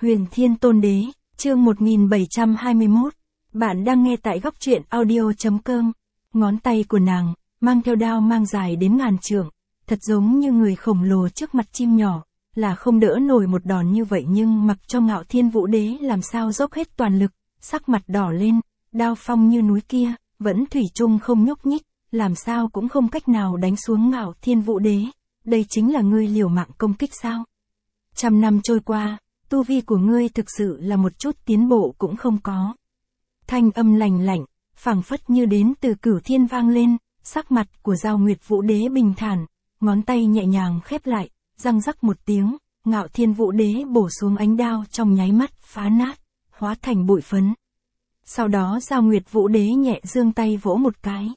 Huyền Thiên Tôn Đế, chương 1721. Bạn đang nghe tại góc truyện audio.com. Ngón tay của nàng, mang theo đao mang dài đến ngàn trượng, thật giống như người khổng lồ trước mặt chim nhỏ, là không đỡ nổi một đòn như vậy, nhưng mặc cho Ngạo Thiên Vũ Đế làm sao dốc hết toàn lực, sắc mặt đỏ lên, đao phong như núi kia, vẫn thủy chung không nhúc nhích, làm sao cũng không cách nào đánh xuống Ngạo Thiên Vũ Đế. Đây chính là ngươi liều mạng công kích sao? 100 năm trôi qua, tu vi của ngươi thực sự là một chút tiến bộ cũng không có. Thanh âm lành lạnh, phảng phất như đến từ cửu thiên vang lên, sắc mặt của Giao Nguyệt Vũ Đế bình thản, ngón tay nhẹ nhàng khép lại, răng rắc một tiếng, Ngạo Thiên Vũ Đế bổ xuống ánh đao trong nháy mắt phá nát, hóa thành bụi phấn. Sau đó Giao Nguyệt Vũ Đế nhẹ giương tay vỗ một cái.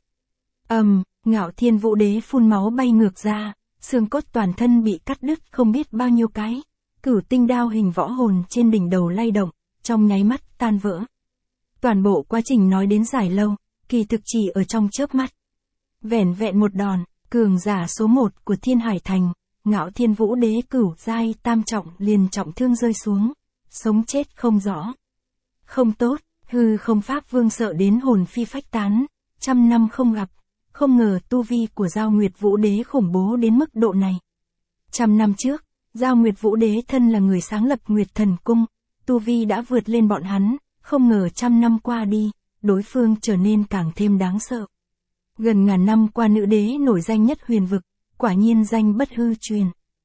Ngạo Thiên Vũ Đế phun máu bay ngược ra, xương cốt toàn thân bị cắt đứt không biết bao nhiêu cái. Cửu tinh đao hình võ hồn trên đỉnh đầu lay động, trong nháy mắt tan vỡ. Toàn bộ quá trình nói đến dài lâu, kỳ thực chỉ ở trong chớp mắt. Vẻn vẹn một đòn, cường giả số 1 của Thiên Hải Thành, Ngạo Thiên Vũ Đế cửu giai tam trọng liền trọng thương rơi xuống, sống chết không rõ. Không tốt, hư không pháp vương sợ đến hồn phi phách tán, 100 năm không gặp, không ngờ tu vi của Giao Nguyệt Vũ Đế khủng bố đến mức độ này. 100 năm trước, Giao Nguyệt Vũ Đế thân là người sáng lập Nguyệt Thần Cung, tu vi đã vượt lên bọn hắn, không ngờ 100 năm qua đi, đối phương trở nên càng thêm đáng sợ. Gần ngàn năm qua nữ đế nổi danh nhất huyền vực, quả nhiên danh bất hư truyền.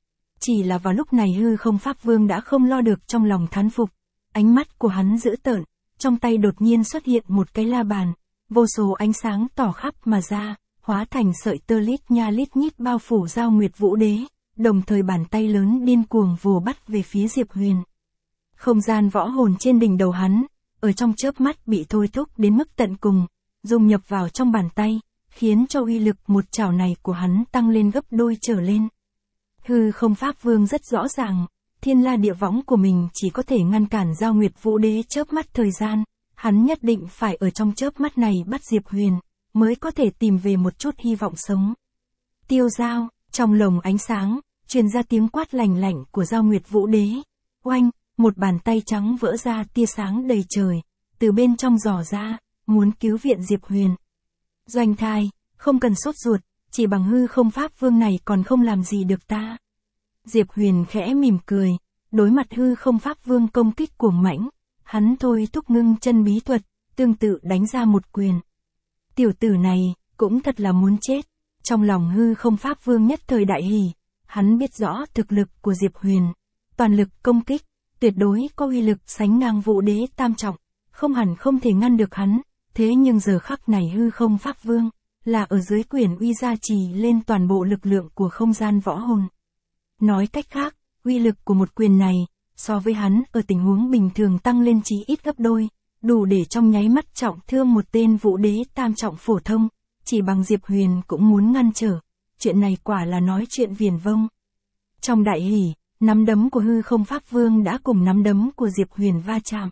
Chỉ là vào lúc này hư không pháp vương đã không lo được trong lòng thán phục, ánh mắt của hắn dữ tợn, trong tay đột nhiên xuất hiện một cái la bàn, vô số ánh sáng tỏ khắp mà ra, hóa thành sợi tơ lít nha lít nhít bao phủ Giao Nguyệt Vũ Đế. Đồng thời bàn tay lớn điên cuồng vồ bắt về phía Diệp Huyền. Không gian võ hồn trên đỉnh đầu hắn, ở trong chớp mắt bị thôi thúc đến mức tận cùng, dung nhập vào trong bàn tay, khiến cho uy lực một chảo này của hắn tăng lên gấp đôi trở lên. Hư không pháp vương rất rõ ràng, thiên la địa võng của mình chỉ có thể ngăn cản Giao Nguyệt Vũ Đế chớp mắt thời gian, hắn nhất định phải ở trong chớp mắt này bắt Diệp Huyền, mới có thể tìm về một chút hy vọng sống. Tiêu Giao. Trong lồng ánh sáng, truyền ra tiếng quát lành lạnh của Giao Nguyệt Vũ Đế. Oanh, một bàn tay trắng vỡ ra tia sáng đầy trời, từ bên trong giỏ ra, muốn cứu viện Diệp Huyền. Doanh Thai, không cần sốt ruột, chỉ bằng hư không pháp vương này còn không làm gì được ta. Diệp Huyền khẽ mỉm cười, đối mặt hư không pháp vương công kích cuồng mãnh, hắn thôi thúc ngưng chân bí thuật, tương tự đánh ra một quyền. Tiểu tử này, cũng thật là muốn chết. Trong lòng hư không pháp vương nhất thời đại hỉ, hắn biết rõ thực lực của Diệp Huyền, toàn lực công kích, tuyệt đối có uy lực sánh ngang Vũ Đế tam trọng, không hẳn không thể ngăn được hắn, thế nhưng giờ khắc này hư không pháp vương, là ở dưới quyền uy gia trì lên toàn bộ lực lượng của không gian võ hồn. Nói cách khác, uy lực của một quyền này, so với hắn ở tình huống bình thường tăng lên chí ít gấp đôi, đủ để trong nháy mắt trọng thương một tên Vũ Đế tam trọng phổ thông. Chỉ bằng Diệp Huyền cũng muốn ngăn trở, chuyện này quả là nói chuyện viển vông. Trong đại hỉ, nắm đấm của hư không pháp vương đã cùng nắm đấm của Diệp Huyền va chạm.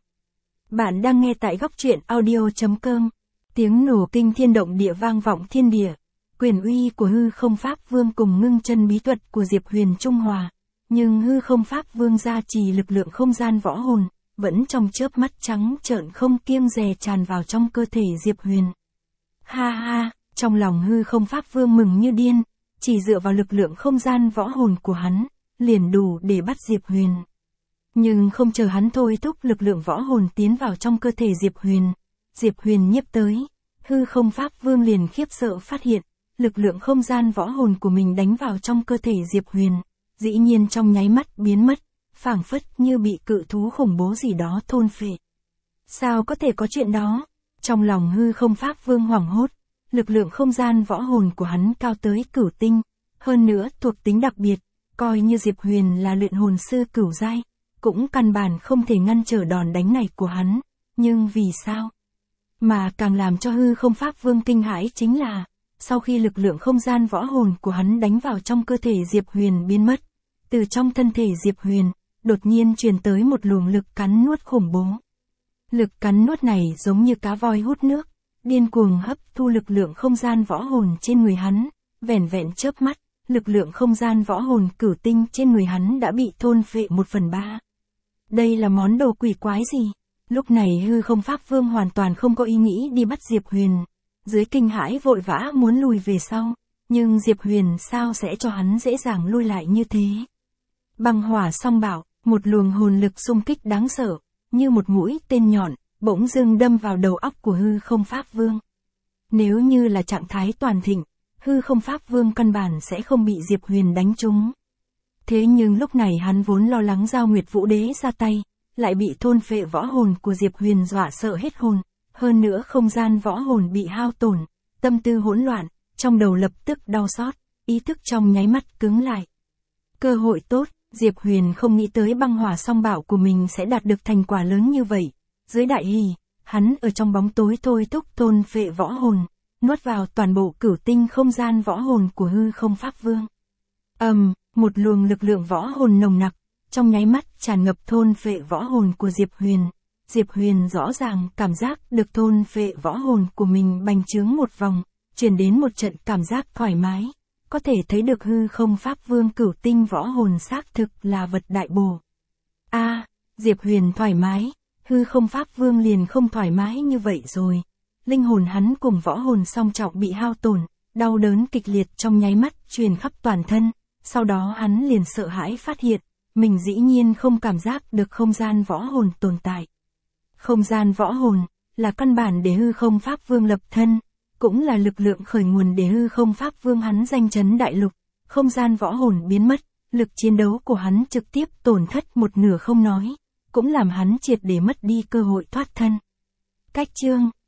Bạn đang nghe tại góc truyện audio.com, tiếng nổ kinh thiên động địa vang vọng thiên địa, quyền uy của hư không pháp vương cùng ngưng chân bí thuật của Diệp Huyền trung hòa, nhưng hư không pháp vương gia trì lực lượng không gian võ hồn, vẫn trong chớp mắt trắng trợn không kiêng dè tràn vào trong cơ thể Diệp Huyền. Ha ha! Trong lòng hư không pháp vương mừng như điên, chỉ dựa vào lực lượng không gian võ hồn của hắn, liền đủ để bắt Diệp Huyền. Nhưng không chờ hắn thôi thúc lực lượng võ hồn tiến vào trong cơ thể Diệp Huyền nhiếp tới, hư không pháp vương liền khiếp sợ phát hiện, lực lượng không gian võ hồn của mình đánh vào trong cơ thể Diệp Huyền, dĩ nhiên trong nháy mắt biến mất, phảng phất như bị cự thú khủng bố gì đó thôn phệ. Sao có thể có chuyện đó? Trong lòng hư không pháp vương hoảng hốt. Lực lượng không gian võ hồn của hắn cao tới cửu tinh, hơn nữa thuộc tính đặc biệt, coi như Diệp Huyền là luyện hồn sư cửu giai, cũng căn bản không thể ngăn trở đòn đánh này của hắn, nhưng vì sao? Mà càng làm cho hư không pháp vương kinh hãi chính là, sau khi lực lượng không gian võ hồn của hắn đánh vào trong cơ thể Diệp Huyền biến mất, từ trong thân thể Diệp Huyền, đột nhiên truyền tới một luồng lực cắn nuốt khủng bố. Lực cắn nuốt này giống như cá voi hút nước, điên cuồng hấp thu lực lượng không gian võ hồn trên người hắn, vẻn vẹn chớp mắt, lực lượng không gian võ hồn cửu tinh trên người hắn đã bị thôn phệ 1/3. Đây là món đồ quỷ quái gì? Lúc này hư không pháp vương hoàn toàn không có ý nghĩ đi bắt Diệp Huyền. Dưới kinh hãi vội vã muốn lùi về sau. Nhưng Diệp Huyền sao sẽ cho hắn dễ dàng lui lại như thế? Băng hỏa song bảo, một luồng hồn lực xung kích đáng sợ, như một mũi tên nhọn, bỗng dưng đâm vào đầu óc của hư không pháp vương. Nếu như là trạng thái toàn thịnh, hư không pháp vương căn bản sẽ không bị Diệp Huyền đánh trúng. Thế nhưng lúc này hắn vốn lo lắng Giao Nguyệt Vũ Đế ra tay, lại bị thôn phệ võ hồn của Diệp Huyền dọa sợ hết hồn, hơn nữa không gian võ hồn bị hao tổn, tâm tư hỗn loạn, trong đầu lập tức đau xót, ý thức trong nháy mắt cứng lại. Cơ hội tốt, Diệp Huyền không nghĩ tới băng hỏa song bảo của mình sẽ đạt được thành quả lớn như vậy. Dưới đại hỉ, hắn ở trong bóng tối thôi thúc thôn phệ võ hồn, nuốt vào toàn bộ cửu tinh không gian võ hồn của hư không pháp vương. Một luồng lực lượng võ hồn nồng nặc, trong nháy mắt tràn ngập thôn phệ võ hồn của Diệp Huyền. Diệp Huyền rõ ràng cảm giác được thôn phệ võ hồn của mình bành trướng một vòng, truyền đến một trận cảm giác thoải mái. Có thể thấy được hư không pháp vương cửu tinh võ hồn xác thực là vật đại bổ. Diệp Huyền thoải mái, hư không pháp vương liền không thoải mái như vậy rồi. Linh hồn hắn cùng võ hồn song trọng bị hao tổn, đau đớn kịch liệt trong nháy mắt truyền khắp toàn thân. Sau đó hắn liền sợ hãi phát hiện, mình dĩ nhiên không cảm giác được không gian võ hồn tồn tại. Không gian võ hồn, là căn bản để hư không pháp vương lập thân, cũng là lực lượng khởi nguồn để hư không pháp vương hắn danh chấn đại lục. Không gian võ hồn biến mất, lực chiến đấu của hắn trực tiếp tổn thất một nửa không nói, cũng làm hắn triệt để mất đi cơ hội thoát thân. Cách chương